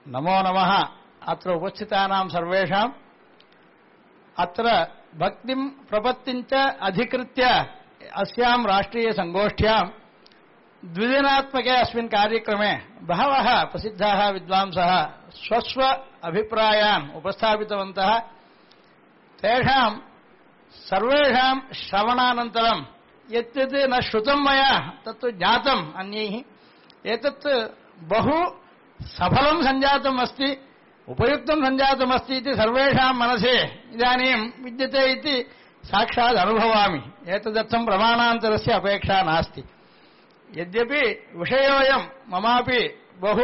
नमो नमः। अत्र उपस्थितानां सर्वेषाम् अत्र भक्तिं प्रपत्तिञ्च अधिकृत्य अस्यां राष्ट्रीय संगोष्ठ्यां द्विदिनात्मके अस्मिन् कार्यक्रमे बहवः प्रसिद्धाः विद्वांसः स्वस्व अभिप्रायान् उपस्थापितवन्तः। तेषां सर्वेषां श्रवणानन्तरं यत् न श्रुतं मया तत् ज्ञातम् अन्यैः। एतत् बहु सफलं सञ्जातम् अस्ति, उपयुक्तं सञ्जातम् अस्ति इति सर्वेषां मनसि इदानीं विद्यते इति साक्षात् अनुभवामि। एतदर्थं प्रमाणान्तरस्य अपेक्षा नास्ति। यद्यपि विषयोऽयं ममापि बहु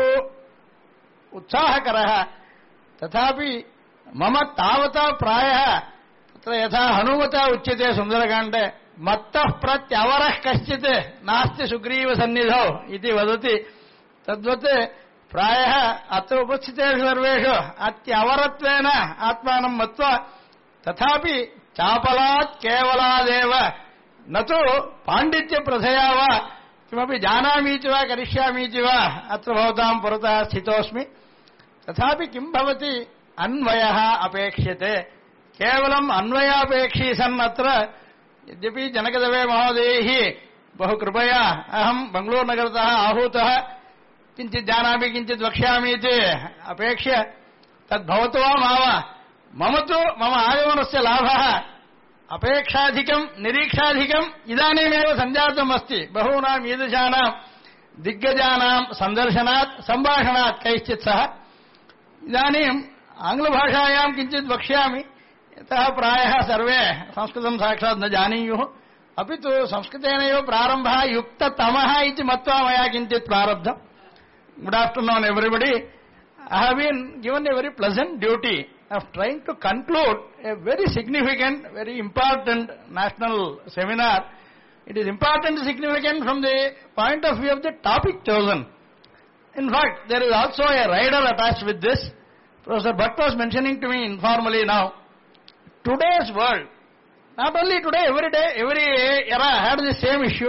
उत्साहकरः, तथापि मम तावता प्रायः तत्र यथा हनुमता उच्यते सुन्दरकाण्डे, मत्तः प्रत्यवरः कश्चित् नास्ति सुग्रीवसन्निधौ इति वदति। तद्वत् प्रायः अत्र उपस्थितेषु सर्वेषु अत्यवरत्वेन आत्मानं मत्वा, तथापि चापलात् केवलादेव न तु पाण्डित्यप्रथया वा किमपि जानामि च वा करिष्यामि च वा अत्र भवतां पुरतः स्थितोऽस्मि। तथापि किं भवति, अन्वयः अपेक्ष्यते। केवलम् अन्वयापेक्षी सन् अत्र यद्यपि जनकदवे महोदयैः बहु कृपया अहं बेङ्गळूरुनगरतः आहूतः किञ्चित् जानामि किञ्चित् वक्ष्यामि इति अपेक्ष्य तद्भवतु वा मा वा, मम तु मम आगमनस्य लाभः अपेक्षाधिकं निरीक्षाधिकम् इदानीमेव सञ्जातम् अस्ति। बहूनां ईदृशानां दिग्गजानां सन्दर्शनात् सम्भाषणात् कैश्चित् सह इदानीम् आङ्ग्लभाषायां किञ्चित् वक्ष्यामि। यतः प्रायः सर्वे संस्कृतं साक्षात् न जानीयुः, अपि तु संस्कृतेनैव प्रारम्भः युक्ततमः इति मत्वा मया किञ्चित् प्रारब्धम्। Good afternoon, everybody. I have been given a very pleasant duty of trying to conclude a very significant, very important national seminar. It is important and significant from the point of view of the topic chosen. In fact, there is also a rider attached with this. Professor Bhatt was mentioning to me informally now, today's world, not only today, every day, every era had the same issue.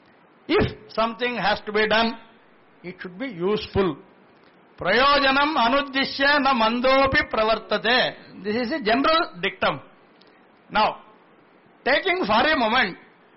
If something has to be done, it should be useful. Prayojanam anuddishya na mandopi pravartate. This is a general dictum. Now, taking for a moment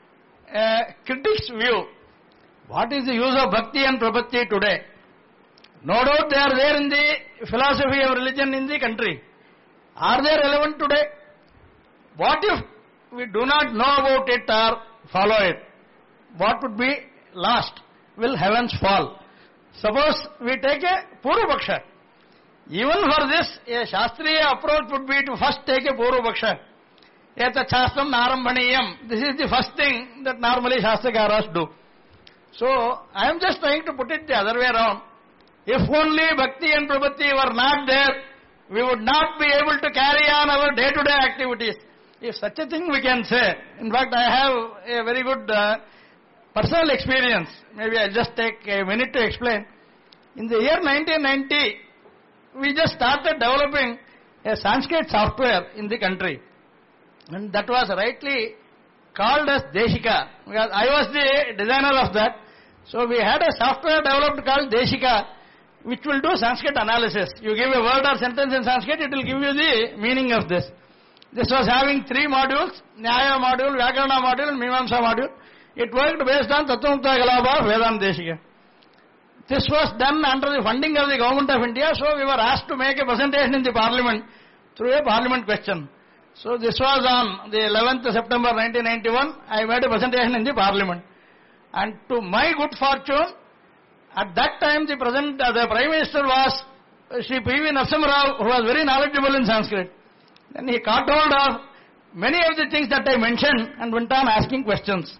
a critic's view, what is the use of bhakti and prapatti today? No doubt they are there in the philosophy of religion in the country. Are they relevant today? What if we do not know about it or follow it? What would be lost? Will heavens fall? Suppose we take a Purva-paksha. Even for this, a Shastriya approach would be to first take a Purva-paksha. Etat Shastram Narambhaniyam. This is the first thing that normally Shastrakaras do. So, I am just trying to put it the other way around. If only Bhakti and Prapatti were not there, we would not be able to carry on our day-to-day activities. If such a thing we can say. In fact, I have a very good personal experience. Maybe I'll just take a minute to explain. In the year 1990, we just started developing a Sanskrit software in the country. And that was rightly called as Deshika, because I was the designer of that. So we had a software developed called Deshika, which will do Sanskrit analysis. You give a word or sentence in Sanskrit, it will give you the meaning of this. This was having 3 modules, Nyaya module, Vyakarana module, and Mimamsa module. It worked based on Tattvamukta Kalapa of Vedanta Deshika. This was done under the funding of the Government of India, so we were asked to make a presentation in the Parliament through a Parliament question. So this was on the 11th September 1991, I made a presentation in the Parliament. And to my good fortune, at that time the Prime Minister was Sri P.V. Narasimha Rao, who was very knowledgeable in Sanskrit. Then he caught hold of many of the things that I mentioned and went on asking questions.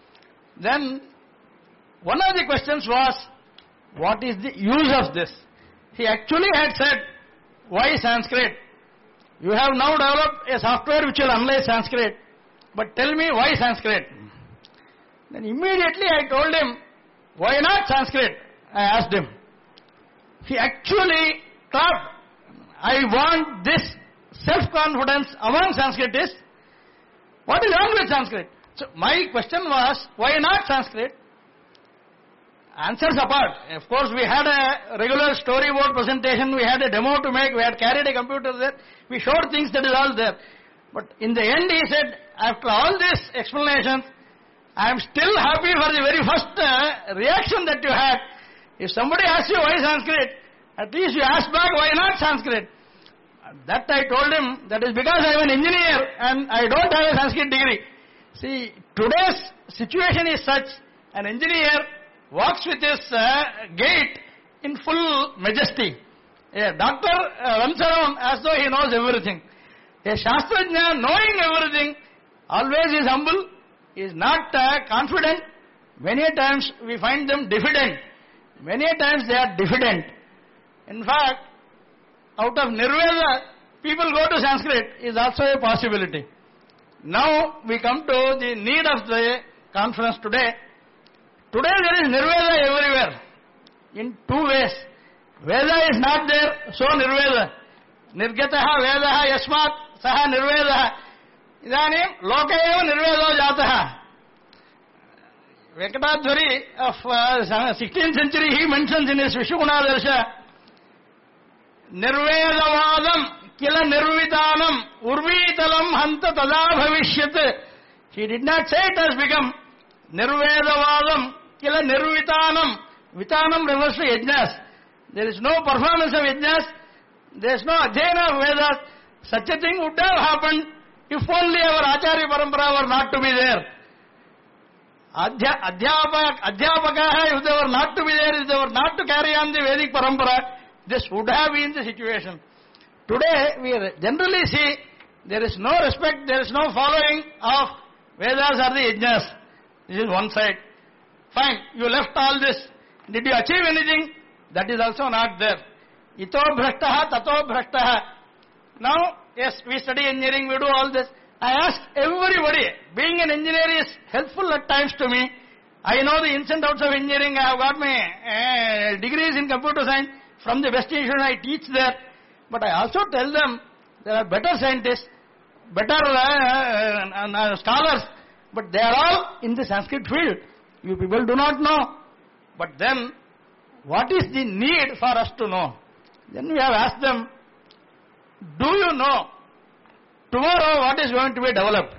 Then one of the questions was, what is the use of this? He actually had said, why Sanskrit? You have now developed a software which will analyze Sanskrit, but tell me why Sanskrit? Then immediately I told him, why not Sanskrit? I asked him. He actually thought, I want this self-confidence among Sanskritists. What is wrong with Sanskrit? So my question was, why not Sanskrit? answers apart. Of course, we had a regular storyboard presentation, we had a demo to make, we had carried a computer there, we showed things, that is all there. But in the end he said, after all these explanations, I am still happy for the very first reaction that you had. If somebody asks you why Sanskrit, at least you ask back why not Sanskrit. That I told him, that is because I am an engineer and I don't have a Sanskrit degree. See, today's situation is such, an engineer walks with his gait in full majesty. A doctor runs around as though he knows everything. A Shastrajna, knowing everything, always is humble, is not confident. Many times we find them diffident. Many times they are diffident. In fact, out of Nirveda, people go to Sanskrit is also a possibility. Now we come to the need of the conference today. Today there is Nirveda everywhere, in two ways. Veda is not there, so Nirveda. Nirgataha Vedaha Yasmat Saha Nirvedaha. Idanim Lokayeva Nirvedo Jataha. Venkatadhwari of 16th century, he mentions in his Vishwaguna Darsha, Nirvedavadam kila nirvitanam urvitalam hanta tada bhavishyat. He did not say it has become Nirvedavadam kila nirvitanam. Vitanam refers to yajnas. There is no performance of yajnas. There is no adhyayana of Vedas. Such a thing would have happened if only our Acharya Parampara were not to be there. Adhyapakaha, if they were not to be there, if they were not to carry on the Vedic Parampara, this would have been the situation. Today, we generally see there is no respect, there is no following of Vedas or the Yajnas. This is one side. Fine, you left all this. Did you achieve anything? That is also not there. Ito bhrashtaha, tato bhrashtaha. Now, yes, we study engineering, we do all this. I ask everybody, being an engineer is helpful at times to me. I know the ins and outs of engineering. I have got my degrees in computer science. From the best institution I teach there. But I also tell them, there are better scientists, better scholars, but they are all in the Sanskrit field. You people do not know. But then, what is the need for us to know? Then we have asked them, do you know tomorrow what is going to be developed?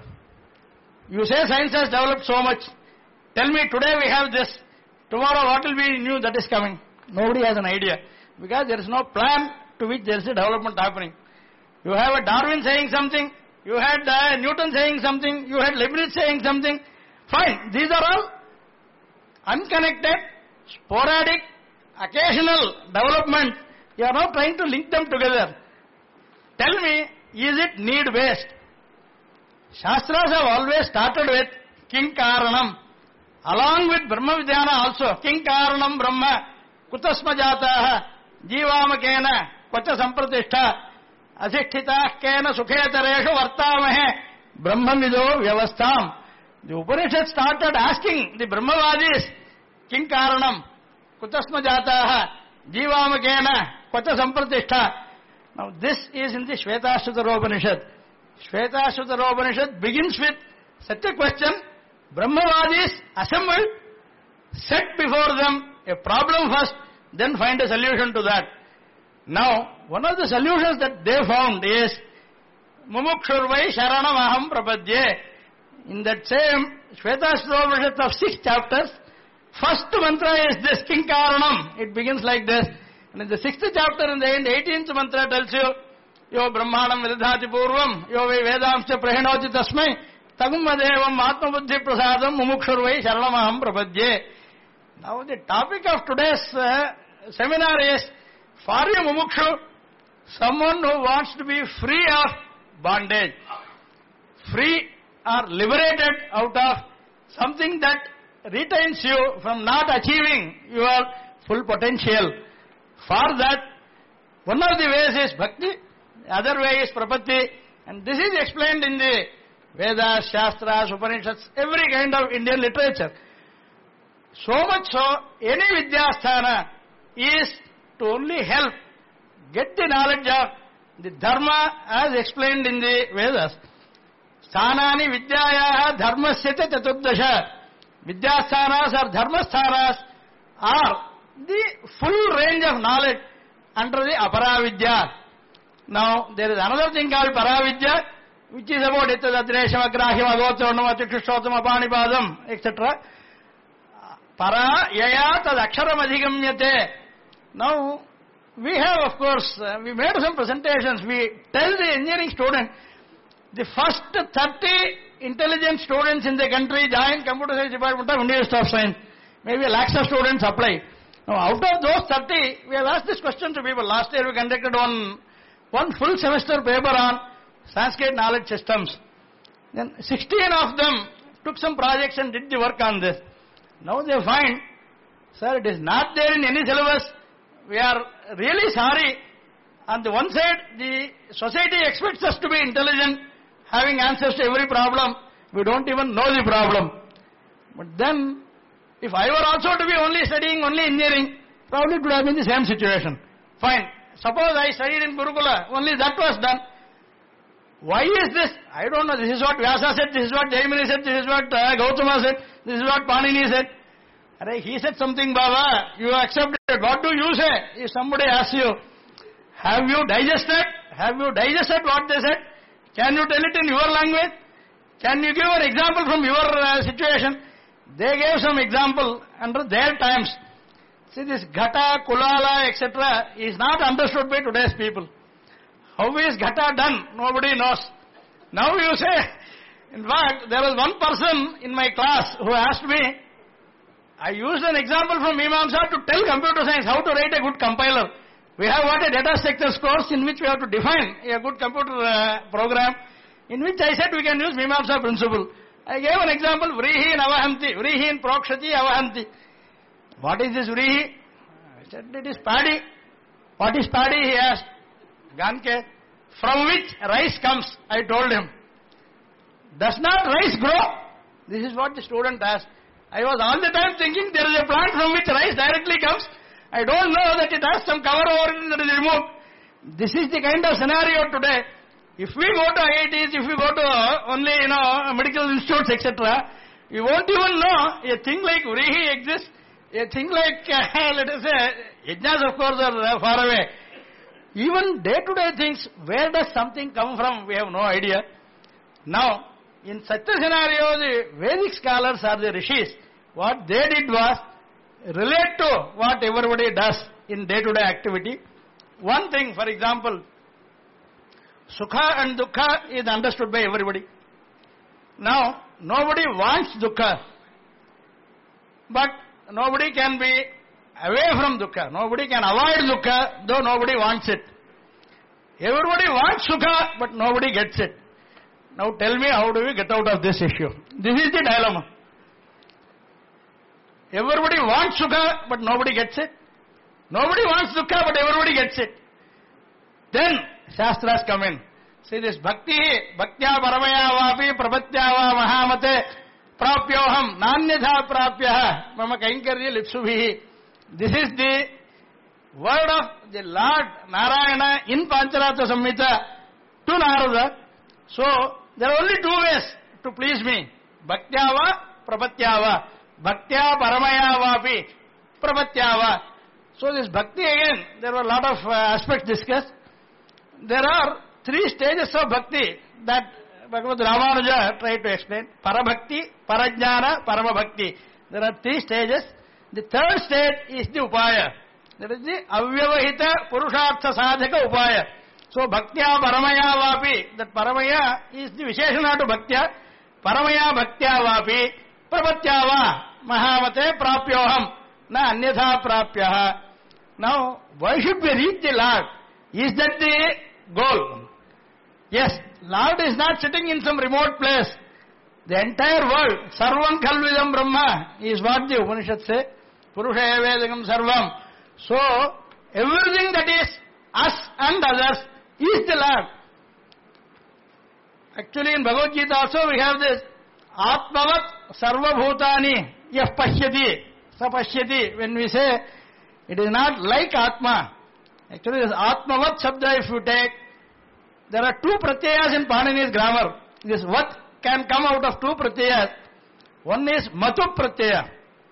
You say science has developed so much. Tell me today we have this. Tomorrow what will be new that is coming? Nobody has an idea. Because there is no plan to which there is a development happening. You have a Darwin saying something. You had Newton saying something. You had Leibniz saying something. Fine. These are all unconnected, sporadic, occasional development. You are now trying to link them together. Tell me, is it need-based? Shastras have always started with King Karanam. Along with Brahma Vidyana also, King Karanam Brahma, Kutasma Jataha, Jivamakena, Kvacha Sampratishtha, Asisthitah Kena Sukhetareshu Vartamahe, Brahmamido Vyavastham. The Upanishad started asking the Brahmavadis, King Karanam, Kutasma Jataha, Jivamakena, Kvacha Sampratishtha. Now this is in the Shvetashvatara Upanishad. Shvetashvatara Upanishad begins with such a question. Brahmavadis assembled, set before them a problem first, then find a solution to that. Now, one of the solutions that they found is Mumukshurvai Sharanam Aham Prapadye. In that same Shvetashvatara Upanishad of 6 chapters, first mantra is this, King Karanam. It begins like this. And in the 6th chapter, in the end, 18th mantra tells you, Yo Brahmanam Vidhati Purvam, Yo Vai Vedamsya Prahinoti Tasmai, Tagummadevam Atmabuddhi Prasadam Mumukshurvai Sharanamaham Prapadye. Now the topic of today's seminar is, for a Mumukshu, someone who wants to be free of bondage, free or liberated out of something that retains you from not achieving your full potential. For that, one of the ways is bhakti, the other way is prapatti, and this is explained in the Vedas, Shastras, Upanishads, every kind of Indian literature. So much so, any Vidyasthana is to only help get the knowledge of the Dharma as explained in the Vedas. Sthanani Vidyayaha Dharmasya Chaturdasha. Vidyasthanas are Dharmasthanas or the full range of knowledge under the Aparavidya. Now, there is another thing called Paravidya, which is about Ittadadresham, Agrahyam, Agotronam, Chikshishtotam, Apanipadam, etc. Para Yaya Tad Aksharam Adhigamyate. Now, we have, of course, we made some presentations. We tell the engineering student, the first 30 intelligent students in the country join computer science department of Indian Institute of Science. Maybe lakhs of students apply. Now, out of those 30, we have asked this question to people. Last year we conducted one full semester paper on Sanskrit knowledge systems. Then 16 of them took some projects and did the work on this. Now they find, sir, it is not there in any syllabus. We are really sorry. On the one side, the society expects us to be intelligent, having answers to every problem. We don't even know the problem. But then, if I were also to be studying only engineering, probably it would have been the same situation. Fine. Suppose I studied in Gurukula, only that was done. Why is this? I don't know. This is what Vyasa said, this is what Jaimini said, this is what Gautama said, this is what Panini said. He said something, Baba, you accepted it. What do you say? If somebody asks you, have you digested? Have you digested what they said? Can you tell it in your language? Can you give an example from your situation? They gave some example under their times. See, this Ghata, Kulala, etc. is not understood by today's people. How is Ghata done? Nobody knows. Now you say, in fact, there was one person in my class who asked me, I used an example from Mimamsa to tell computer science how to write a good compiler. We have got a data structures course in which we have to define a good computer program, in which I said we can use Mimamsa principle. I gave an example, Vrihi in Avahanti, Vrihi in Prokshati Avahanti. What is this Vrihi? I said, it is paddy. What is paddy? He asked. Ganke. From which rice comes? I told him. Does not rice grow? This is what the student asked. I was all the time thinking there is a plant from which rice directly comes. I don't know that it has some cover over it that is removed. This is the kind of scenario today. If we go to IITs, if we go to only, medical institutes, etc., we won't even know a thing like Vrihi exists, a thing like, let us say, Yajnas of course are far away. Even day-to-day things, where does something come from, we have no idea. Now, in such a scenario, the Vedic scholars or the rishis, what they did was relate to what everybody does in day-to-day activity. One thing, for example, Sukha and Dukkha is understood by everybody. Now, nobody wants Dukkha, but nobody can be away from Dukkha. Nobody can avoid Dukkha, though nobody wants it. Everybody wants Sukha, but nobody gets it. Now tell me, how do we get out of this issue? This is the dilemma. Everybody wants Sukha, but nobody gets it. Nobody wants Dukkha, but everybody gets it. Then Shastras come in. See this Bhakti, Bhaktya Paramaya Vapi Prapatya Va Mahamate Prapyoham Nanyatha Prapyaha Mama Kainkarya Lipsubhi. This is the word of the Lord Narayana in Pancharatra Samhita to Narada. So, there are only two ways to please me. Bhaktyava, Prapatyava. Bhaktya Paramaya Vapi Prapatyava. So this Bhakti again, there were a lot of aspects discussed. There are three stages of Bhakti that Bhagavad Ramanuja tried to explain. Parabhakti, Parajnana, Paramabhakti. There are three stages. The third stage is the Upaya. That is the Avyavahita Purushartha Sadhaka Upaya. So Bhaktya Paramaya Vapi, that Paramaya is the Visheshana to Bhaktya. Paramaya Bhaktya Vapi Prapatyava Mahamate Prapyoham Na Anyatha Prapyaha. Now, why should we reach the Lord? Is that the goal? Yes, Lord is not sitting in some remote place. The entire world, Sarvam Khalvidam Brahma, is what the Upanishads say. Purusha Evedagam Sarvam. So, everything that is us and others is the Lord. Actually, in Bhagavad Gita also we have this Atmavat Sarva Bhutani Yah Pashyati Sapashyati. When we say it is not like Atma. Actually, this Atmavat Shabda, if you take, there are two pratyayas in Panini's grammar. This Vat can come out of two pratyayas. One is Matu pratyaya.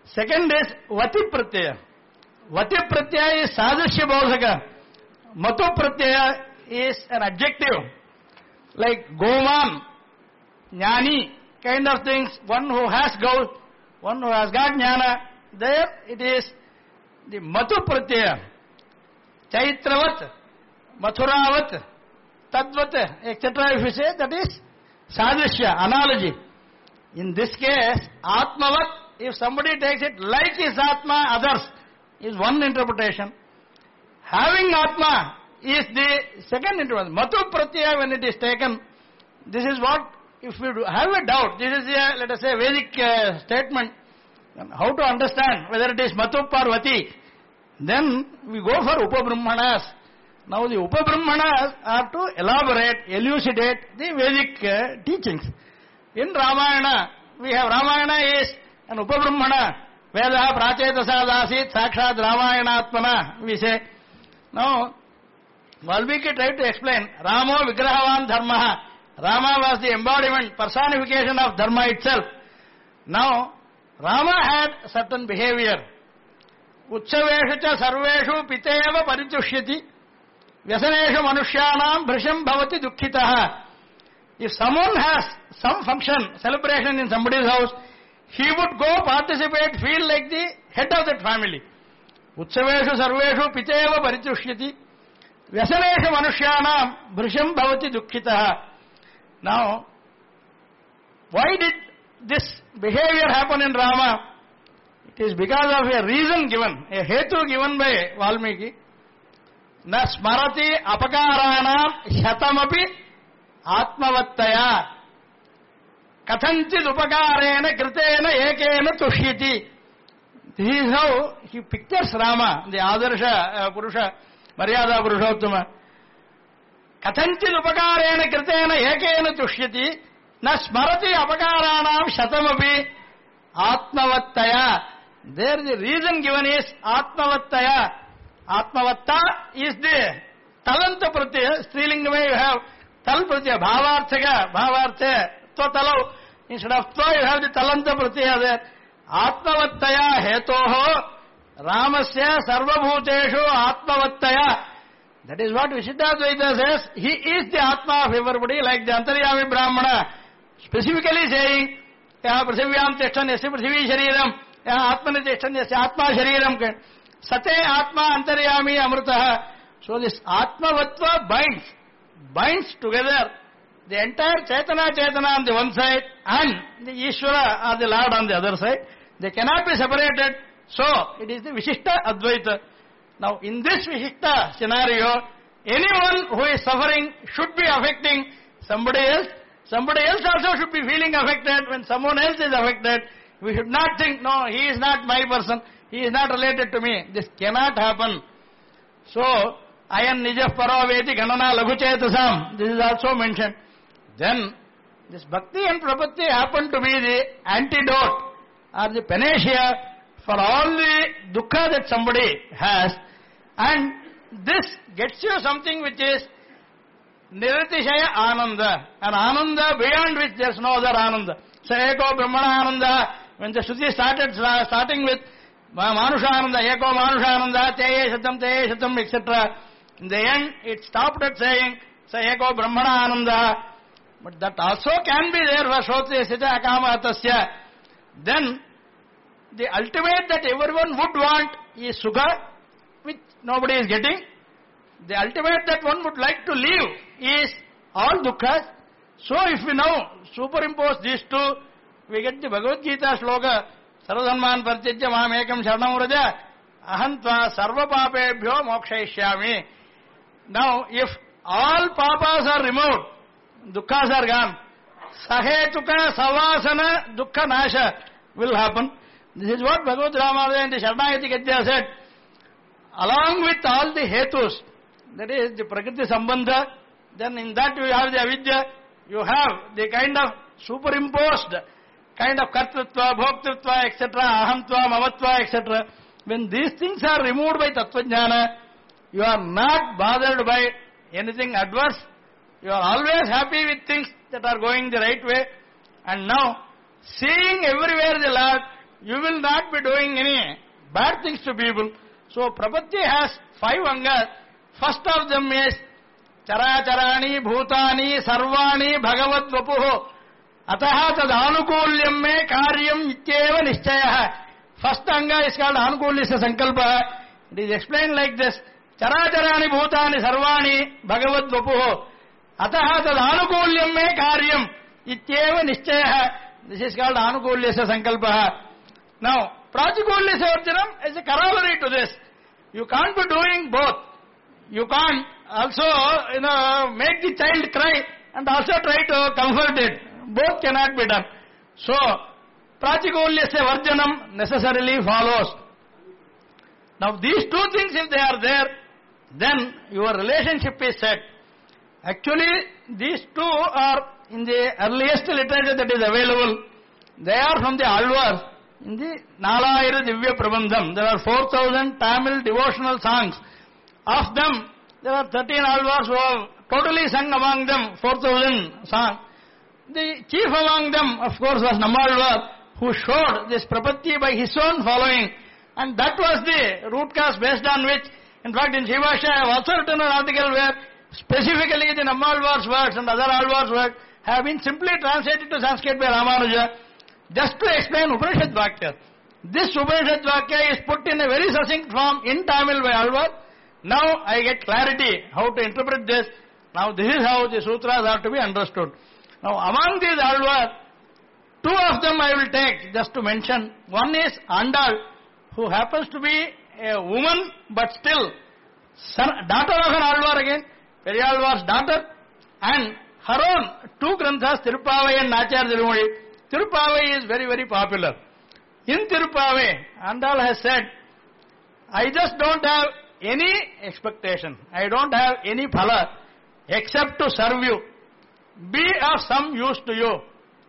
Second is Vati Pratyaya. Vati Pratyaya is Sadashya Bodhaka. Matu Pratyaya is an adjective. Like Goman, Jnani, kind of things. One who has Gaut, one who has got Jnana. There it is the Matu Pratyaya. Chaitravat, Mathuravat, Tadvat, etc. If you say, that is Sadashya, analogy. In this case, Atmavat, if somebody takes it like his Atma, others, is one interpretation. Having Atma is the second interpretation. Matu Pratyaya, when it is taken, this is what, if you have a doubt, this is a, let us say, Vedic statement, how to understand whether it is Matu or Vati, then we go for Upabrahmanas. Now the Upabrahmanas are to elaborate, elucidate the Vedic teachings. In Ramayana, we have Ramayana is an Upabrahmana. Veda prachetasa dasit sakshat Ramayanatmana, we say. Now, Valmiki tried to explain, Ramo vigrahavan dharmaha. Rama was the embodiment, personification of dharma itself. Now, Rama had certain behavior. Utsaveshu cha sarveshu piteva paritushyati. Vyasaneshu manushyanam bhrisham bhavati dukkhitaha. If someone has some function, celebration in somebody's house, he would go participate, feel like the head of that family. Utsaveshu sarveshu piteva paritushyati. Vyasaneshu manushyanam bhrisham bhavati dukkhitaha. Now, why did this behavior happen in Rama? It is because of a reason given, a hetu given by Valmiki. Na smarati apakaranam shatamapi atmavattaya kathanchit upakarena kritena ekena tushyati. This is how he pictures Rama, the Adarsha Purusha, Maryada Purushottama. Kathanchit upakarena kritena ekena tushyati na smarati apakaranam shatamapi atmavattaya. There the reason given is atmavattaya. Atmavatta is the talanta pratyaya. Strilinga way you have tal pratyaya, bhavarthaka, bhavartha, tvatalao. Instead of tva you have the talanta pratyaya there. Atmavattaya hetoho ramasya sarvabhuteshu atmavattaya. That is what Vishiddhadvaita says. He is the Atma of everybody, like the Antaryami Brahmana, specifically saying, Prasivyam Tishtan Yasya Prasivi Shariram, Atmani Tishtan Yasya Atma Shariram. Sate Atma Antaryami Amrutaha. So this Atmavatva binds together the entire Chaitana on the one side and the Ishvara or the Lord on the other side. They cannot be separated. So it is the Vishishta Advaita. Now in this Vishishta scenario, anyone who is suffering should be affecting somebody else. Somebody else also should be feeling affected when someone else is affected. We should not think, no, he is not my person, he is not related to me. This cannot happen. So, ayan nijah paraveti ganana laghuchetasam, this is also mentioned. Then, this bhakti and prapatti happen to be the antidote or the panacea for all the dukkha that somebody has. And this gets you something which is Niratishaya Ananda, an Ananda beyond which there is no other Ananda. So, Eko Brahmana Ananda, when the Shruti starting with Manusha Ananda, Eko Manusha Ananda, Teye Shatam, etc. In the end, it stopped at saying, so Eko Brahmana Ananda. But that also can be there for Shrotriya Sita Akama Atasya. Then, the ultimate that everyone would want is Sukha, which nobody is getting. The ultimate that one would like to live is all dukkhas. So if we now superimpose these two, we get the Bhagavad Gita shloka, Sarvadharman Partyajya Maham Ekam Sharanam Vraja, Ahantva Sarva Papebhyo Mokshayishyami. Now, if all papas are removed, dukkhas are gone, Sahetuka Savasana Dukkha Nasha will happen. This is what Bhagavad Ramayana in the Sharanagati Gadya said. Along with all the hetus, that is the Prakriti Sambandha, then in that you have the avidya, you have the kind of superimposed kind of kartritva, bhoktritva, etc., ahamtva, mamatva, etc. When these things are removed by Tattvajnana, you are not bothered by anything adverse. You are always happy with things that are going the right way. And now, seeing everywhere the Lord, you will not be doing any bad things to people. So Prapatti has 5 angas. First of them is Characharani Bhutani Sarvani Bhagavad Vapuho Ataha Tadanukulyam Me Karyam Ityeva Nishchaya. First anga is called Anukulisya Sankalpa. It is explained like this. Characharani Bhutani Sarvani Bhagavad Vapuho Ataha Tadanukulyam Me Karyam Ityeva Nishchaya. This is called Anukulisya Sankalpa. Now, Pratikulya Savarjanam is a corollary to this. You can't be doing both. You can't also, make the child cry and also try to comfort it. Both cannot be done. So, Pratikulya Savarjanam necessarily follows. Now, these 2 things, if they are there, then your relationship is set. Actually, these 2 are in the earliest literature that is available. They are from the Alvars. In the Nalayira Divya Prabandham, there are 4,000 Tamil devotional songs. Of them, there are 13 Alvars who have totally sung among them 4,000 songs. The chief among them, of course, was Nammalvar, who showed this Prapatti by his own following. And that was the root cause based on which, in fact, in Shivasha, I have also written an article where specifically the Nammalvar's words and other Alvar's words have been simply translated to Sanskrit by Ramanuja. Just to explain Upanishad Vakya. This Upanishad Vakya is put in a very succinct form in Tamil by Alvar. Now I get clarity how to interpret this. Now this is how the sutras are to be understood. Now among these Alvar, 2 of them I will take just to mention. One is Andal, who happens to be a woman but still daughter of an Alvar again, Periyalvar's daughter, and her own 2 granthas, Tirupavai and Nachar Tirumozhi. Tirupavai is very, very popular. In Tirupavai, Andal has said, I just don't have any expectation. I don't have any phala except to serve you. Be of some use to you.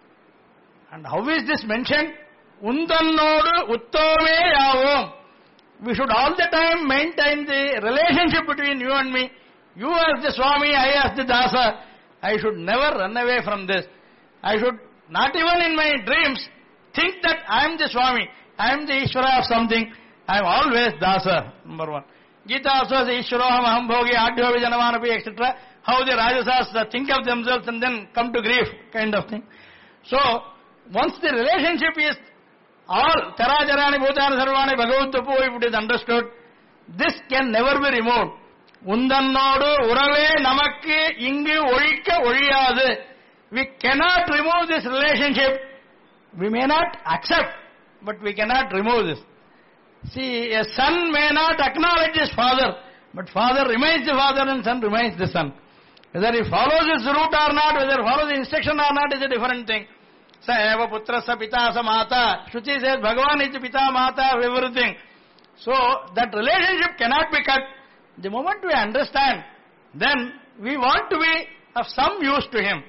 And how is this mentioned? Undannodu uttome yavom. We should all the time maintain the relationship between you and me. You as the Swami, I as the Dasa. I should never run away from this. I should not even in my dreams think that I am the Swami, I am the Ishvara of something. I am always Dasa, number 1. Gita also says Ishvaroham aham bhogi adhyo vijanamanapi, etc. How the Rajasas think of themselves and then come to grief, kind of thing. So, once the relationship is all Charajarani Bhutani Sarvani Bhagavad Vapu, if it is understood, this can never be removed. Undannodu urave namakku ingu olika oliyadu. We cannot remove this relationship. We may not accept, but we cannot remove this. See, a son may not acknowledge his father, but father remains the father and son remains the son. Whether he follows his route or not, whether he follows the instruction or not is a different thing. Sa eva putra sa pita sa mata. Shruti says Bhagavan is the pita mata of everything. So, that relationship cannot be cut. The moment we understand, then we want to be of some use to him.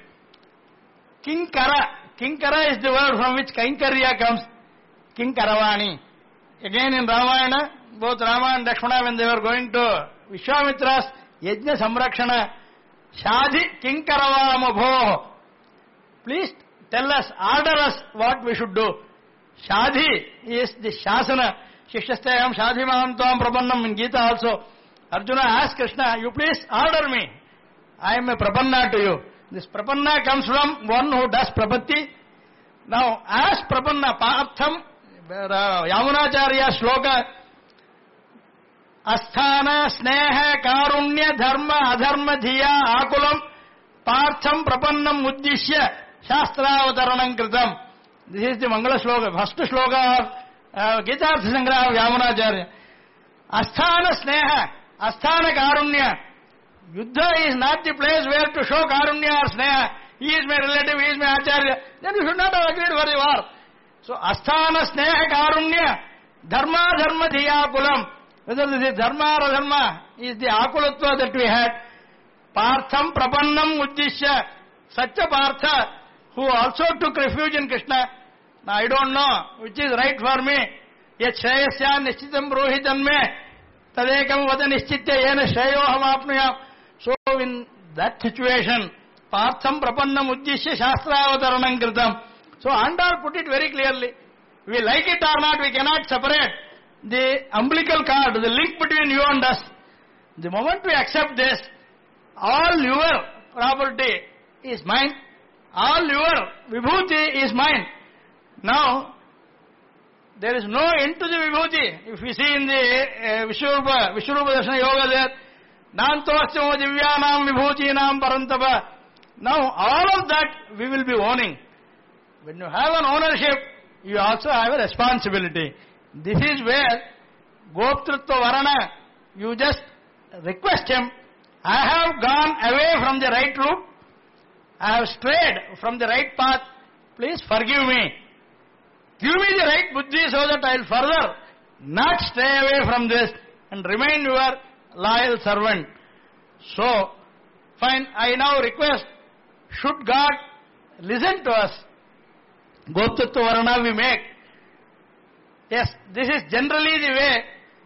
Kinkara. Kinkara is the word from which Kainkarya comes. Kinkaravani. Again in Ramayana, both Rama and Lakshmana, when they were going to Vishwamitra's Yajna Samrakshana, Shadhi Kinkaravama Bho. Please tell us, order us what we should do. Shadhi is the Shasana. Shishastayam Shadhi Mahantam Prabannam in Gita also. Arjuna asked Krishna, you please order me. I am a Prapanna to you. This Prapanna comes from one who does Prapatti. Now, as Prapanna, Partham, Yamunacharya Shloka, Asthana, Sneha, Karunya, Dharma, Adharma, Dhiya, Akulam, Partham, Prapannam, Uddishya, Shastravatarana Kritam. This is the Mangala Shloka, first Shloka of Gita Sangraha of Yamunacharya. Asthana, Sneha, Asthana, Karunya. Yuddha is not the place where to show Karunya or Sneha. He is my relative, he is my Acharya. Then you should not have agreed for the war. So, Asthana, Sneha, Karunya, Dharma, Dharma, Dhiya, Kulam. Whether this is Dharma or Dharma, is the Akulatva that we had. Partham, Prapannam, Uddishya. Such a Partha, who also took refuge in Krishna. Now, I don't know which is right for me. Yet Shreyasya Nishchitam Rohitan me. Tadekam Vada Nishchitya Yena Shreyoham Apnuyam. So, in that situation, Partham Prapannam Uddishya Shastravatarana Kritam. So, Andal put it very clearly. We like it or not, we cannot separate the umbilical cord, the link between you and us. The moment we accept this, all your property is mine, all your vibhuti is mine. Now, there is no end to the vibhuti. If we see in the Vishwarupa Darshana Yoga there, Nantosthamo Divyanam Vibhutinam Parantapa. Now, all of that we will be owning. When you have an ownership, you also have a responsibility. This is where Goptrutva Varana, you just request him, I have gone away from the right route, I have strayed from the right path, please forgive me. Give me the right buddhi so that I will further not stray away from this and remain your loyal servant. So, fine, I now request, should God listen to us? Goptrutva Varana we make. Yes, this is generally the way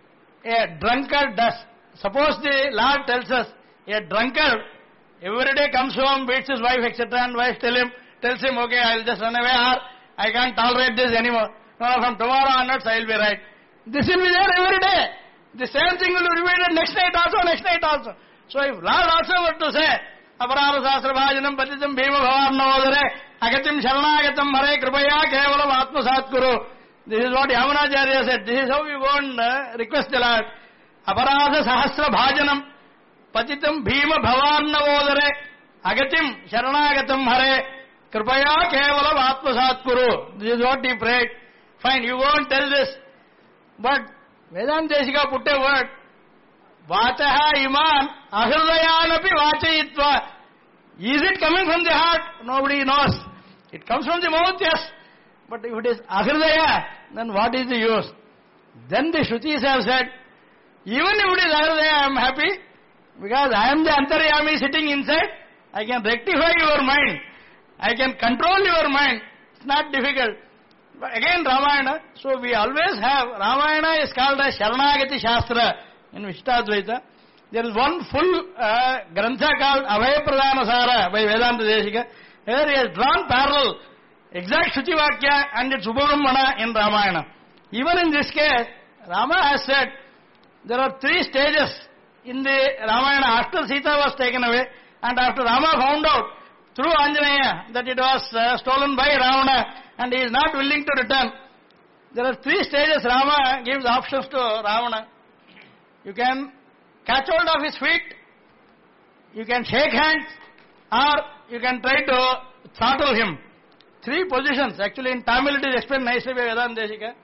a drunkard does. Suppose the Lord tells us, a drunkard every day comes home, beats his wife, etc., and wife tells him, okay, I will just run away, or I can't tolerate this anymore. No, from tomorrow onwards I will be right. This will be there every day. The same thing will be repeated next night also. So if Lord also were to say, Aparara Sastra Bhajanam Patitam Bhima Bhavarnavodare Agatim Sharanagatam Hare Kripaya Kevalam Atma Satkuru. This is what Yamunacharya said. This is how we go and request the Lord. Aparada Sahasra Bhajanam Patitam Bhima Bhavarnavodare Agatim Sharanagatam Hare Kripaya Kevalam Atma Satkuru. This is what he prayed. Fine, you go and tell this. But Vedanta Desika put a word. Vachaha iman ahridayanapi vachayitva. Is it coming from the heart? Nobody knows. It comes from the mouth, yes. But if it is ahridaya, then what is the use? Then the Shrutis have said, even if it is ahridaya, I am happy, because I am the antaryami sitting inside. I can rectify your mind. I can control your mind. It's not difficult. But again, Ramayana. So we always have, Ramayana is called as Sharanagati Shastra in Vishtadvaita. There is one full grantha called Abhaya Pradhana Sara by Vedanta Desika. Here he has drawn parallel, exact Shruti Vakya and its Upabrahmana in Ramayana. Even in this case, Rama has said, there are 3 stages in the Ramayana after Sita was taken away and after Rama found out through Anjaneya that it was stolen by Ravana and he is not willing to return. There are 3 stages Rama gives options to Ravana. You can catch hold of his feet, you can shake hands, or you can try to throttle him. 3 positions. Actually in Tamil it is explained nicely by Vedanta Desika.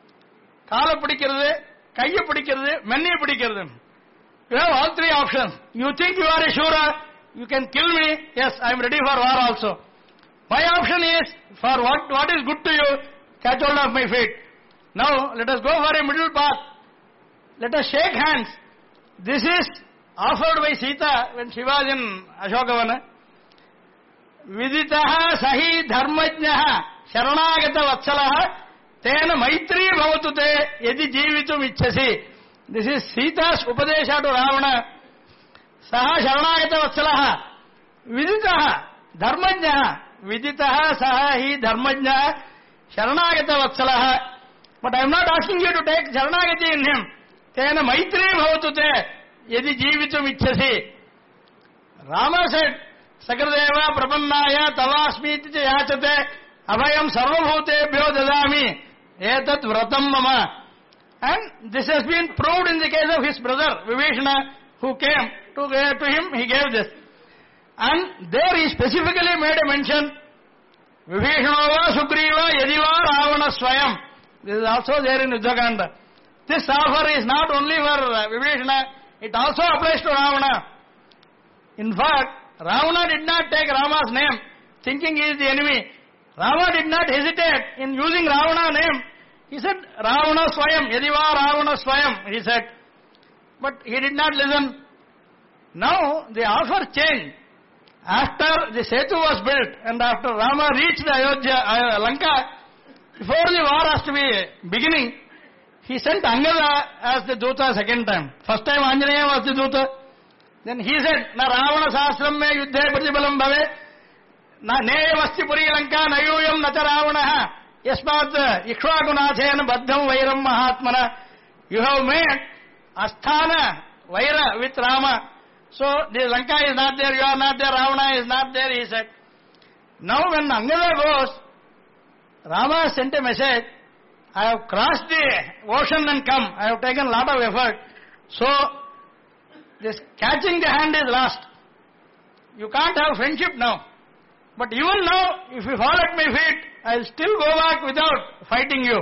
Kala pidikkirathu, kaiya pidikkirathu, menniya pidikkirathu. You have all 3 options. You think you are a Shura, you can kill me, yes, I am ready for war also. My option is, for what is good to you, catch hold of my feet. Now, let us go for a middle path. Let us shake hands. This is offered by Sita when she was in Ashokavana. Viditaha sahi dharmajnaha sharanagata vatsalaha tena maitri bhavatute yadi jeevitum ichchasi. This is Sita's upadesha to Ravana. Saha sharanagata vatsalaha viditaha dharmajnaha viditaha sahi dharmajnaha sharanagata vatsalaha. But I am not asking you to take sharanagati in him. Tena maitri bhavatute yadi jeevitum ichchasi. Rama said, Sakradeva prapannaya tavasmiti yachate abhayam sarvabhutebhyo dadami etat vratam mama. And this has been proved in the case of his brother Vibhishana, who came to him, he gave this. And there he specifically made a mention, Vibhishanova Sugriva yadiva Ravana swayam. This is also there in Yuddhakanda. This offer is not only for Vibhishana, it also applies to Ravana. In fact, Ravana did not take Rama's name thinking he is the enemy. Rama did not hesitate in using Ravana's name. He said, Ravana Swayam, Yadiva Ravana Swayam, he said. But he did not listen. Now the offer changed. After the Setu was built and after Rama reached Ayodhya, Lanka, before the war has to be beginning, he sent Angada as the Duta second time. First time Anjaneya was the Duta. Then he said, Na Ravana Sahasram me yuddhe pratibalam bhave, na neyavasti puri lanka nayuyam nacha Ravanaha, Yasmat Ikshvakunathena Baddham Vairam Mahatmana. You have made Asthana Vaira with Rama. So the Lanka is not there, you are not there, Ravana is not there, he said. Now when Angada goes, Rama sent a message, I have crossed the ocean and come, I have taken a lot of effort. So this catching the hand is lost. You can't have friendship now. But even now, if you fall at my feet, I will still go back without fighting you.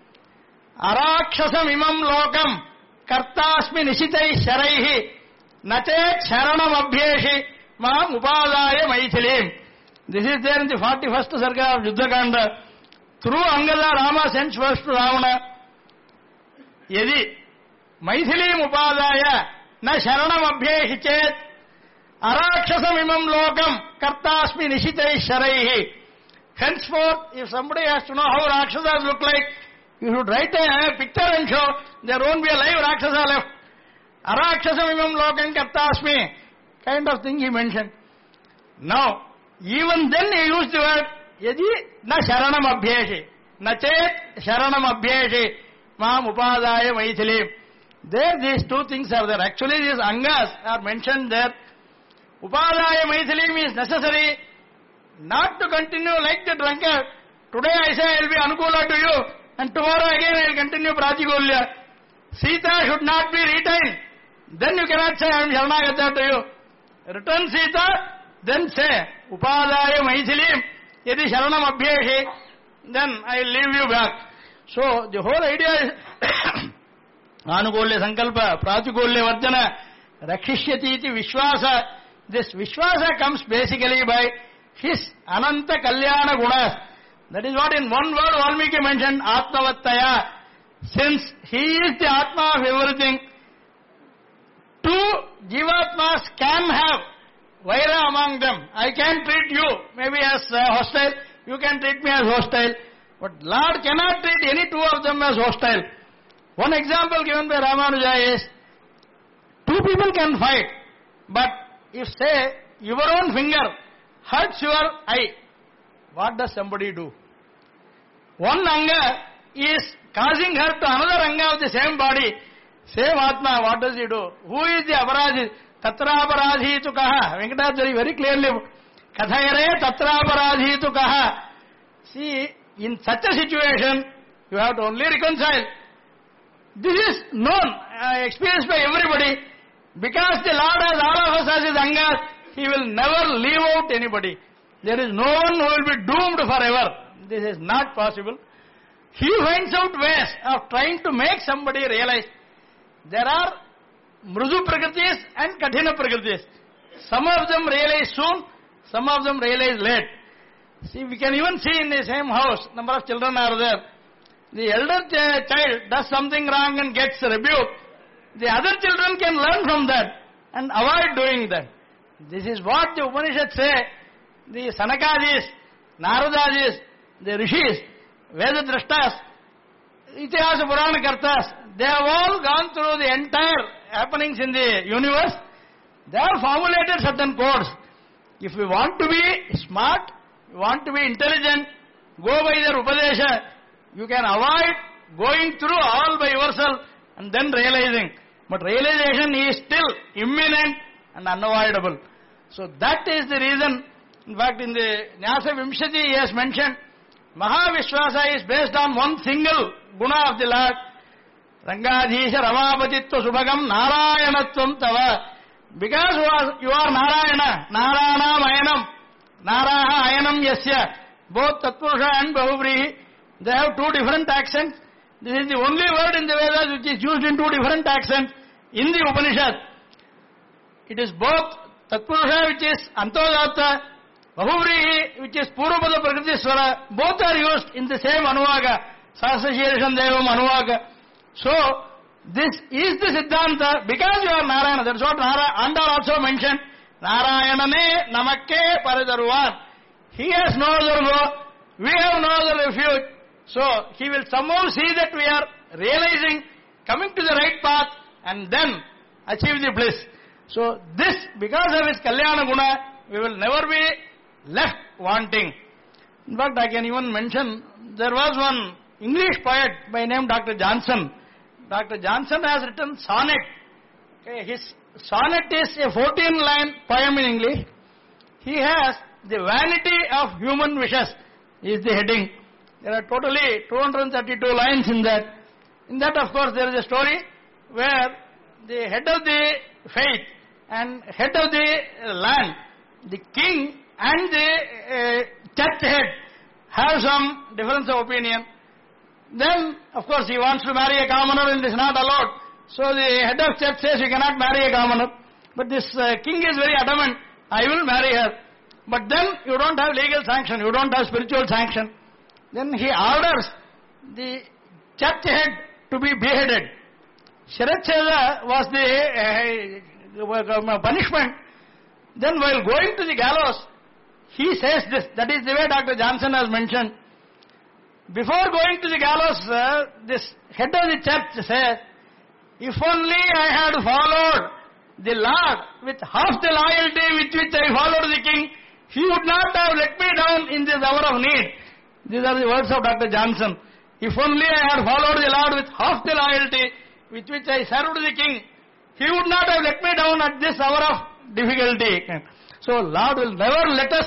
Arakshasam imam lokam kartasmi nishitai sharaihi Nate Sharanam Abhyeshi Maam Upadaya Maithilim. This is there in the 41st Sarga of Yuddhakanda. Through Angada, Rama sends first to Ravana. Yadi Maithilim Upadaya Na Sharanam Abhyeshi Chet Arakshasam Imam Lokam Kartasmi Nishitai Sharaihi. Henceforth, if somebody has to know how Rakshasas look like, you should write a picture and show. There won't be a live Rakshasa left. Arakshasam imam lokam kartasmi, kind of thing he mentioned. Now, even then he used the word, yadi na sharanam abhyeshi, na chet sharanam abhyeshi, maam upadaya maithilim. There these two things are there. Actually these angas are mentioned there. Upadaya maithilim is necessary not to continue like the drunkard. Today I say I will be anukula to you, and tomorrow again I will continue pratigulya. Sita should not be retained. Then you cannot say, I am Sharanagata to you. Return Sita, then say, Upadaya Maithilim, Yadi Sharanam Abhyeshi, then I will leave you back. So, the whole idea is, Anugolya Sankalpa, Pratigolya Vardhana, Rakshishyati iti Vishwasa. This Vishwasa comes basically by his Ananta Kalyana Gunas. That is what in one word Valmiki mentioned, Atmavattaya. Since he is the Atma of everything, two Jivatmas can have Vaira among them. I can treat you maybe as hostile, you can treat me as hostile, but Lord cannot treat any two of them as hostile. One example given by Ramanuja is, two people can fight, but if say your own finger hurts your eye, what does somebody do? One anga is causing hurt to another anga of the same body. Same Atma, what does he do? Who is the aparadhi? Tatra aparadhi tu kaha. Venkatacharya very clearly, Kathayare tatra aparadhi tu kaha. See, in such a situation, you have to only reconcile. This is known, experienced by everybody. Because the Lord has all of us as his angas, he will never leave out anybody. There is no one who will be doomed forever. This is not possible. He finds out ways of trying to make somebody realize. There are Mrudu Prakritis and Kathina Prakritis. Some of them realize soon, some of them realize late. See, we can even see in the same house, number of children are there. The elder child does something wrong and gets rebuked. The other children can learn from that and avoid doing that. This is what the Upanishads say. The Sanakadis, Naradadis, the Rishis, Vedadrashtas, Itihasa Purana Kartas, they have all gone through the entire happenings in the universe. They have formulated certain codes. If you want to be smart, you want to be intelligent, go by their Upadesha. You can avoid going through all by yourself and then realizing. But realization is still imminent and unavoidable. So that is the reason. In fact, in the Nyasa Vimshati he has mentioned, Mahavishwasa is based on one single guna of the Lord. Rangadhisha Ramapatitva Subhagam Narayanatvam Tava. Because you are Narayana, Narayana Ayanam, Naraha Ayanam Yasya. Both Tatpurusha and Bahuvrihi, they have two different accents. This is the only word in the Vedas which is used in two different accents in the Upanishad. It is both Tatpurusha, which is Antodata, Bahuvrihi, which is Purvapada Prakritiswara. Both are used in the same Anuvaga, Sahasrashirisham Devam Anuvaga. So, this is the Siddhanta, because you are Narayana. That's what Andal also mentioned. Narayanane Namakke Paridaruvan. He has no other go, we have no other refuge. So, he will somehow see that we are realizing, coming to the right path, and then achieve the bliss. So, this, because of his Kalyana Guna, we will never be left wanting. In fact, I can even mention there was one English poet by name Dr. Johnson. Dr. Johnson has written sonnet. Okay, his sonnet is a 14-line poem in English. He has the vanity of human wishes is the heading. There are totally 232 lines in that. In that, of course, there is a story where the head of the faith and head of the land, the king and the church head have some difference of opinion. Then, of course, he wants to marry a commoner and it is not allowed. So the head of church says, you cannot marry a commoner. But this king is very adamant, I will marry her. But then you don't have legal sanction, you don't have spiritual sanction. Then he orders the church head to be beheaded. Shiracheda was the punishment. Then while going to the gallows, he says this, that is the way Dr. Johnson has mentioned. Before going to the gallows, this head of the church says, if only I had followed the Lord with half the loyalty with which I followed the king, he would not have let me down in this hour of need. These are the words of Dr. Johnson. If only I had followed the Lord with half the loyalty with which I served the king, he would not have let me down at this hour of difficulty. So Lord will never let us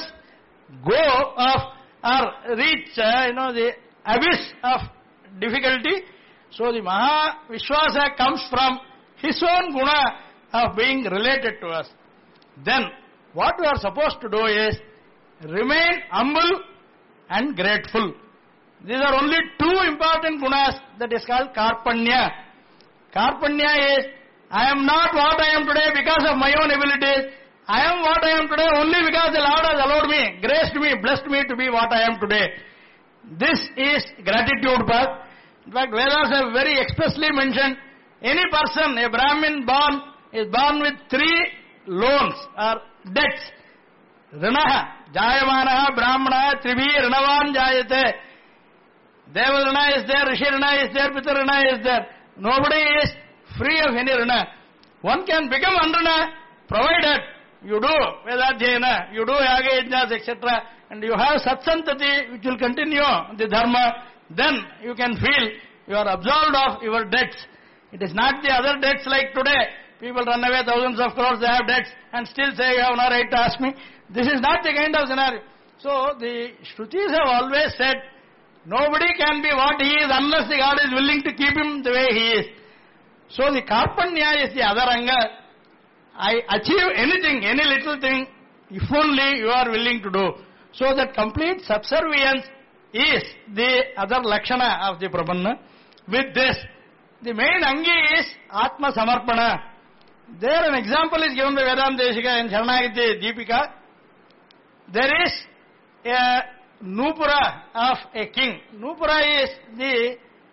go off or reach, the abyss of difficulty. So the Maha Vishwasa comes from his own guna of being related to us. Then, what we are supposed to do is remain humble and grateful. These are only two important gunas that is called Karpanya. Karpanya is, I am not what I am today because of my own abilities. I am what I am today only because the Lord has allowed me, graced me, blessed me to be what I am today. This is gratitude path. In fact, Vedas have very expressly mentioned, any person, a Brahmin born, is born with 3 loans or debts. Rinaha, Jayamanaha, Brahmana, Tribhi, Rinavan Jayate. Deva Rina is there, Rishi Rina is there, Pitar Rina is there. Nobody is free of any Rina. One can become Anrina provided you do Vedadhyayana, you do Yaga Yajnas, etc. and you have Satsantati which will continue the Dharma, then you can feel you are absolved of your debts. It is not the other debts like today. People run away thousands of crores, they have debts and still say you have no right to ask me. This is not the kind of scenario. So the Shrutis have always said, nobody can be what he is unless the God is willing to keep him the way he is. So the Karpanya is the other anga. I achieve anything, any little thing, if only you are willing to do. So that complete subservience is the other lakshana of the Prapanna. With this, the main angi is Atma Samarpana. There an example is given by Vedanta Deshika in Sharanagati Deepika. There is a Nupura of a king. Nupura is the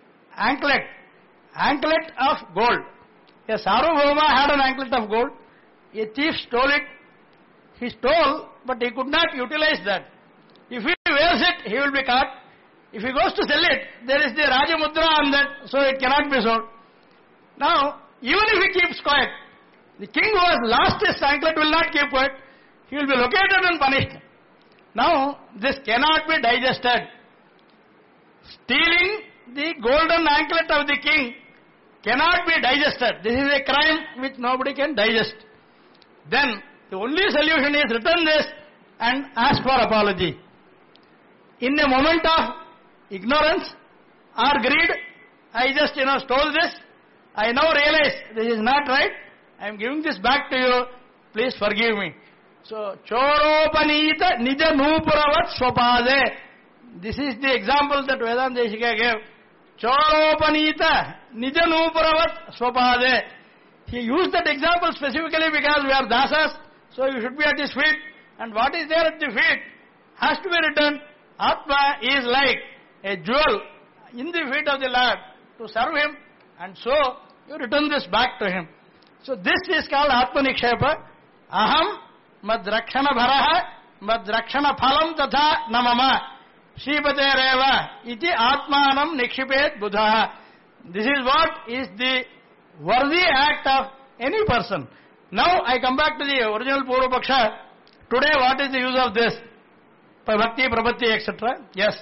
anklet of gold. A Sarvabhauma had an anklet of gold. A thief stole it. He stole, but he could not utilize that. If he wears it, he will be caught. If he goes to sell it, there is the Rajamudra on that, so it cannot be sold. Now, even if he keeps quiet, the king who has lost his anklet will not keep quiet. He will be located and punished. Now, this cannot be digested. Stealing the golden anklet of the king cannot be digested. This is a crime which nobody can digest. Then, the only solution is return this and ask for apology. In a moment of ignorance or greed, I just stole this. I now realize this is not right. I am giving this back to you. Please forgive me. So, Choropanita Nija Nupuravat Swapade. This is the example that Vedanta Deshika gave. Choropanita Nija Nupuravat Swapade. He used that example specifically because we are dasas, so you should be at his feet, and what is there at the feet has to be returned. Atma is like a jewel in the feet of the Lord to serve him, and so you return this back to him. So this is called Atma Nikshepa. Aham madrakshana bharaha madrakshana phalam tatha namama shipate reva iti atmanam nikshipet buddha. This is what is the worthy act of any person. Now I come back to the original Purva Paksha. Today what is the use of this? Bhakti, Prabhati, etc. Yes.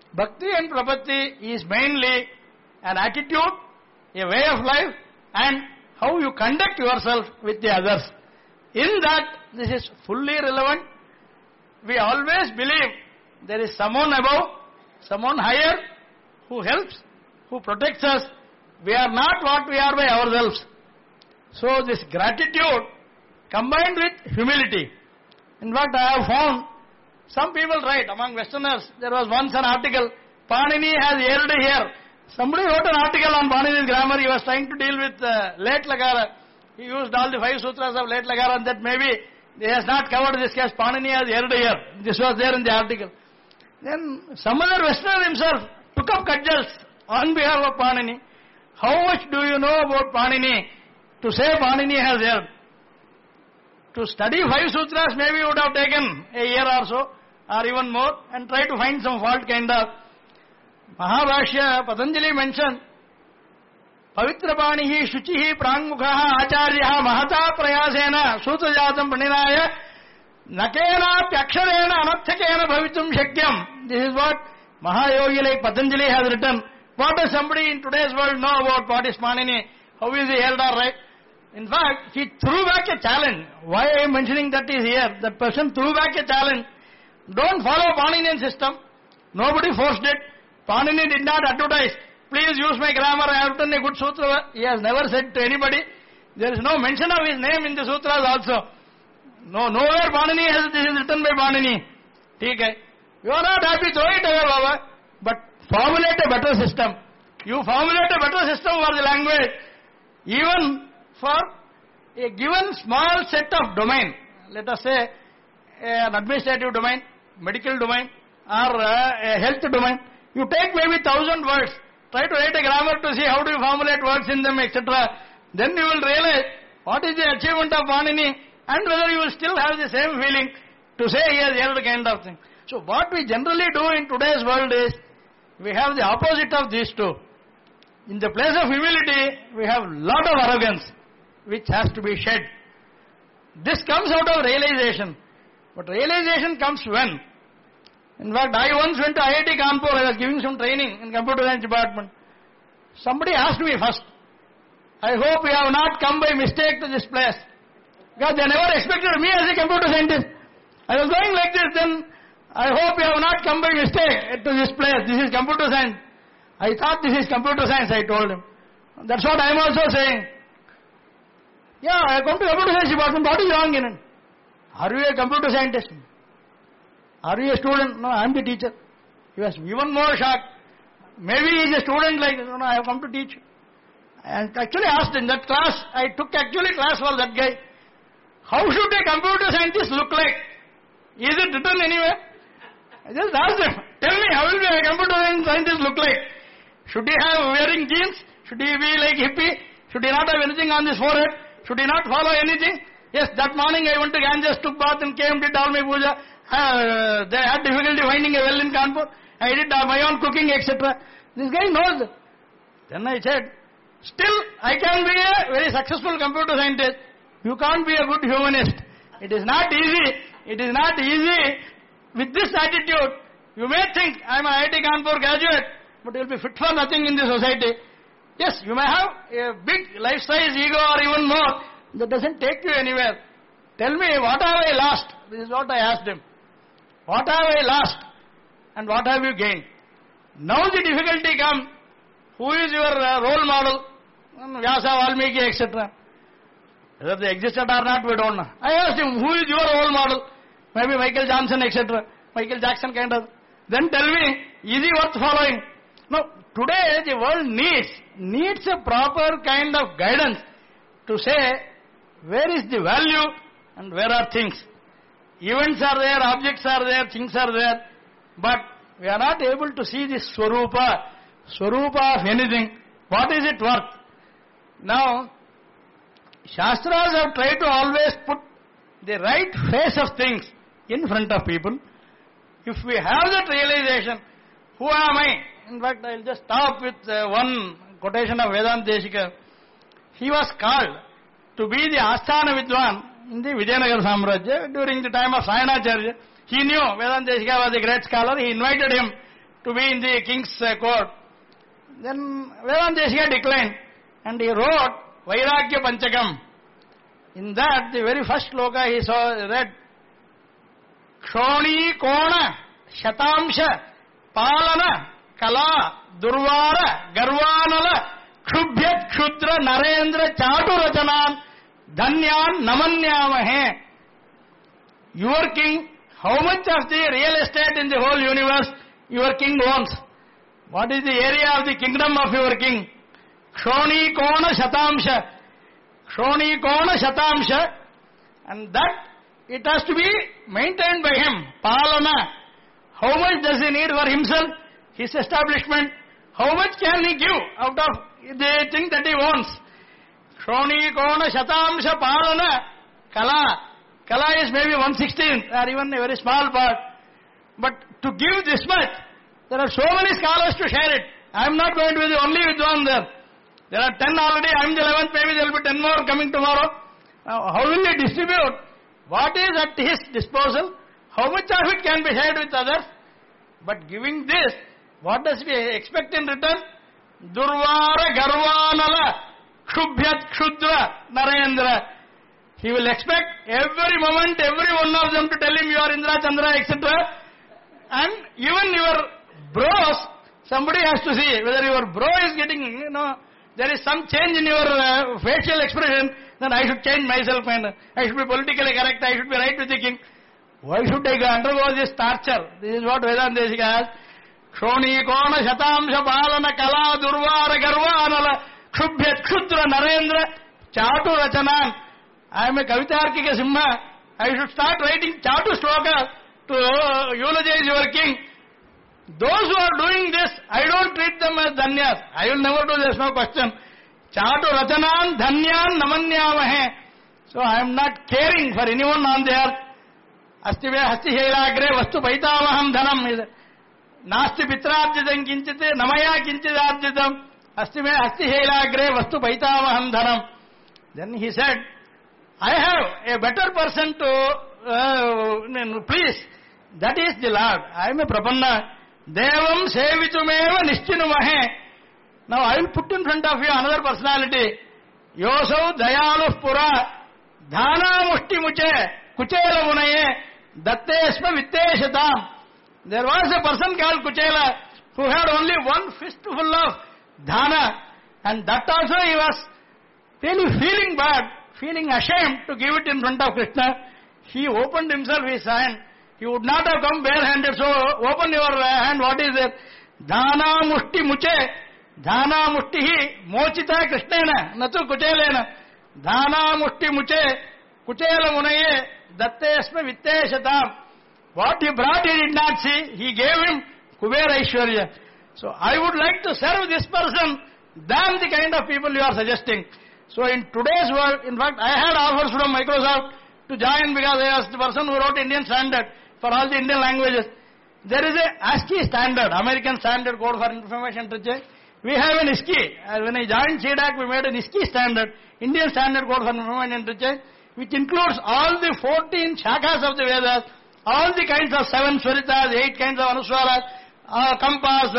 Bhakti and Prapatti is mainly an attitude, a way of life, and how you conduct yourself with the others. In that, this is fully relevant. We always believe there is someone above, someone higher, who helps, who protects us. We are not what we are by ourselves. So this gratitude combined with humility. In fact, I have found some people write, among Westerners, there was once an article, Panini has erred here. Somebody wrote an article on Panini's grammar. He was trying to deal with late Lagara. He used all the 5 sutras of late Lagara, and that maybe he has not covered this case. Panini has erred here. This was there in the article. Then some other Westerner himself took up cudgels on behalf of Panini. How much do you know about Panini to say Panini has erred? To study 5 sutras maybe would have taken a year or so, or even more, and try to find some fault kind of. Mahabhashya, Patanjali mentioned, Pavitra Panihi Shuchihi Prangmukha Acharyaha Mahata Prayasena Sutrajatam Paninaya Nakena Pyaksharena Anathakena Bhavitum Shakyam. This is what Mahayogi like Patanjali has written. What does somebody in today's world know about what is Panini? How is he held or right? In fact, he threw back a challenge. Why I am mentioning that is here? That person threw back a challenge. Don't follow Paninian system. Nobody forced it. Panini did not advertise. Please use my grammar. I have written a good sutra. He has never said to anybody. There is no mention of his name in the sutras also. Nowhere Panini has this is written by Panini. Okay. You are not happy, throw it away, Baba. But formulate a better system. You formulate a better system for the language. Even for a given small set of domain, let us say an administrative domain, medical domain, or a health domain, you take maybe 1,000 words, try to write a grammar to see how do you formulate words in them, etc. Then you will realize what is the achievement of Panini and whether you will still have the same feeling to say he has erred kind of thing. So what we generally do in today's world is, we have the opposite of these two. In the place of humility, we have lot of arrogance, which has to be shed. This comes out of realization. But realization comes when? In fact, I once went to IIT Kanpur. I was giving some training in computer science department. Somebody asked me first, I hope you have not come by mistake to this place. Because they never expected me as a computer scientist. I was going like this, then I hope you have not come by mistake to this place. This is computer science. I thought this is computer science, I told him. That's what I am also saying. Yeah, I come to computer science department. What is wrong in it? Are you a computer scientist? Are you a student? No, I am the teacher. He was even more shocked. Maybe he is a student like this. No, I have come to teach. And actually asked in that class, I took actually class for that guy. How should a computer scientist look like? Is it written anywhere? I just asked him, tell me, how will a computer scientist look like? Should he have wearing jeans? Should he be like hippie? Should he not have anything on his forehead? Should he not follow anything? Yes, that morning I went to Ganges, took bath and came, did all my puja. They had difficulty finding a well in Kanpur. I did my own cooking, etc. This guy knows. Then I said, still I can be a very successful computer scientist. You can't be a good humanist. It is not easy. It is not easy with this attitude. You may think I am an IIT Kanpur graduate, but you will be fit for nothing in the society. Yes, you may have a big life-size ego or even more. That doesn't take you anywhere. Tell me, what have I lost? This is what I asked him. What have I lost? And what have you gained? Now the difficulty comes. Who is your role model? Vyasa, Valmiki, etc. Whether they existed or not, we don't know. I asked him, who is your role model? Maybe Michael Johnson, etc. Michael Jackson kind of. Then tell me, is he worth following? No, today the world needs a proper kind of guidance to say where is the value and where are things. Events are there, objects are there, things are there, but we are not able to see the Swarupa of anything. What is it worth? Now, Shastras have tried to always put the right face of things in front of people. If we have that realization, who am I? In fact, I will just stop with one quotation of Vedanta Deshika. He was called to be the Asthana Vidwan in the Vijayanagar Samrajya during the time of Sayanacharya. He knew Vedanta Deshika was a great scholar. He invited him to be in the king's court. Then Vedanta Desika declined, and he wrote Vairagya Panchakam. In that, the very first sloka he read, Kshoni Kona Shatamsha Palana Kala Durvara Garvanala Kshubhyat Kshudra Narendra Chatu Rachanan Dhanyan Namanyamahe. Your king, how much of the real estate in the whole universe your king owns? What is the area of the kingdom of your king? Kshoni Kona Shatamsha. Kshoni Kona Shatamsha. And that it has to be maintained by him. Palana. How much does he need for himself, his establishment? How much can he give out of the thing that he owns? Kshoni Kona Shatamsha Palana Kala. Kala is maybe 1/16 or even a very small part. But to give this much, there are so many scholars to share it. I am not going to be the only Vidwan there. There are 10 already, I am the 11th, maybe there will be 10 more coming tomorrow. Now, how will he distribute? What is at his disposal? How much of it can be shared with others? But giving this, what does he expect in return? Durvara Garvanala Kshubhyat Kshudra Narendra. He will expect every moment, every one of them to tell him you are Indra, Chandra, etc. And even your bros, somebody has to see whether your bro is getting, there is some change in your facial expression, then I should change myself and I should be politically correct, I should be right with the king. Why should I undergo this torture? This is what Vedanta Desika has. Kshoni Kona Shatamsha Palana Kala Durvara Garvanala Kshubhyat Kshudra Narendra Chatu Rachanan. I am a Kavitarkika Simha. I should start writing Chatu Sloka to eulogize your king. Those who are doing this, I don't treat them as dhanyas. I will never do, there is no question. Chatu Rachanan Dhanyan Namanyamahe. So I am not caring for anyone on the earth. Asti Hasti Shailagre Vastu Paitavaham Dhanam. Nasti Pitrarjitam Kinchite Namaya Kinchidarjitam. Asti Hasti Shailagre Vastu Paitavaham Dhanam. Then he said, I have a better person to please. That is the Lord. I am a Prapanna. Devam Sevitumeva Nishchinumahe. Now I will put in front of you another personality. Yosau Dayalu Pura Dhana Mushti Muche Kuchela Munaye Dattesma Vitteshatam. There was a person called Kuchela who had only one fistful of dhana, and that also he was really feeling bad, feeling ashamed to give it in front of Krishna. He opened himself his hand. He would not have come barehanded, so open your hand, what is it? Dhana Mushti Muche. Dhana Mushtihi Mochita Krishnena Natu Kuchelena. Dhana Mushti Muche Kuchela Munaye Dattesma Vitteshatam. What he brought he did not see. He gave him Kubera Aishwarya. So I would like to serve this person than the kind of people you are suggesting. So in today's world, in fact, I had offers from Microsoft to join because I was the person who wrote Indian Standard for all the Indian languages. There is a ASCII standard, American Standard Code for Information Technology. We have an ISKI. When I joined CDAC, we made an ISKI standard, Indian Standard Code for Information Technology, which includes all the 14 shakas of the Vedas, all the kinds of 7 Swaritas, 8 kinds of Anuswaras, compass,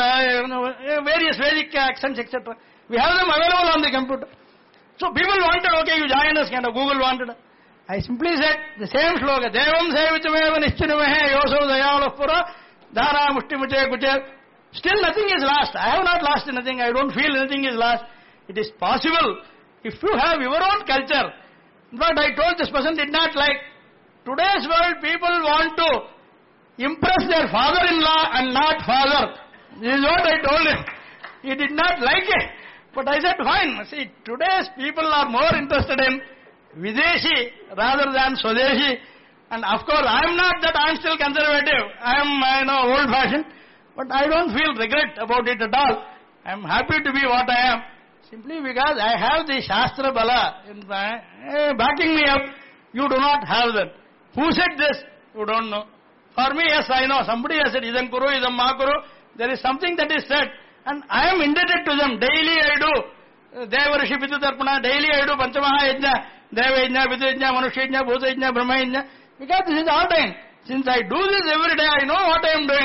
various Vedic accents, etc. We have them available on the computer. So people wanted, okay, you join us, kind of Google wanted. I simply said the same slogan, Devam Sevitumeva Nishchinumahe Yosau Dayalu Pura Dhana Mushti Muche Kuche. Still nothing is lost. I have not lost anything. I don't feel anything is lost. It is possible if you have your own culture. But I told this person did not like. Today's world people want to impress their father-in-law and not father. This is what I told him. He did not like it. But I said, fine. See, today's people are more interested in Videshi rather than Swadeshi. And of course, I am not that, I am still conservative. I am, old-fashioned. But I don't feel regret about it at all. I am happy to be what I am. Simply because I have the Shastra Bala backing me up. You do not have that. Who said this? You don't know. For me, yes, I know. Somebody has said, Idam Kuru, Idam Makuru. There is something that is said. And I am indebted to them. Daily I do. Devarishi Pitu Tarpana. Daily I do Panchamaha Yajna. Deva Yajna, Pitu Yajna, Manusha Yajna, Bhuta Yajna, Brahma Yajna. Because this is all time. Since I do this every day, I know what I am doing.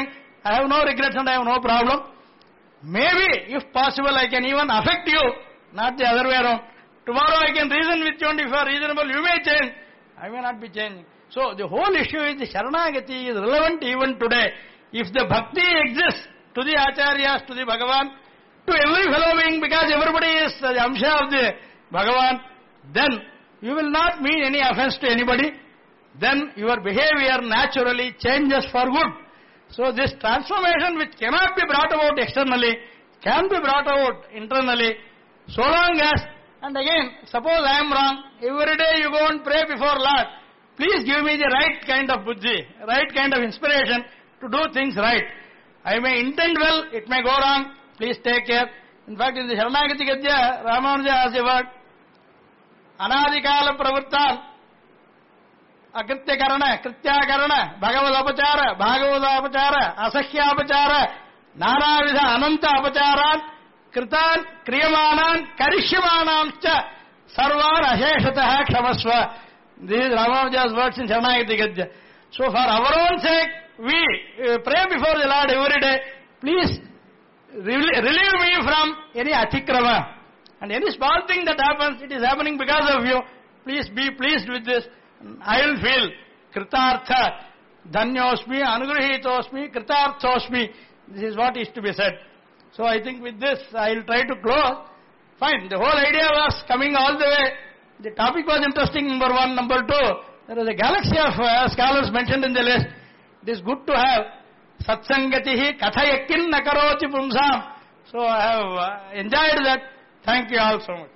I have no regrets and I have no problem. Maybe, if possible, I can even affect you, not the other way around. Tomorrow I can reason with you, and if you are reasonable, you may change. I may not be changing. So the whole issue is the Sharanagati is relevant even today. If the bhakti exists to the acharyas, to the Bhagavan, to every fellow being, because everybody is the Amsha of the Bhagavan, then you will not mean any offense to anybody. Then your behavior naturally changes for good. So this transformation which cannot be brought about externally, can be brought about internally, so long as, and again, suppose I am wrong, every day you go and pray before Lord, please give me the right kind of buddhi, right kind of inspiration to do things right. I may intend well, it may go wrong, please take care. In fact, in the Sharanagati Gadya, Ramanuja has a word, Anadikala Pravrittan, Akrityakarana, Krityakarana, Bhagavadapachara, Bhagavadapachara, Asahyapachara, Nanavidha Ananta Apacharan, Kritan, Kriyamanan, Karishyamanan, Sarvan Asheshataha Kshamasva. This is Ramanuja's words in Sharanagati Gadya. So for our own sake, we pray before the Lord every day, please relieve me from any atikrama. And any small thing that happens, it is happening because of you. Please be pleased with this. I will feel kritartha, dhanyosmi, anugrahitosmi, kritarthosmi. This is what is to be said. So I think with this, I will try to close. Fine. The whole idea was coming all the way. The topic was interesting, number one. Number two, there is a galaxy of scholars mentioned in the list. It is good to have satsangatihi kathayakin nakaroti pumsam. So I have enjoyed that. Thank you all so much.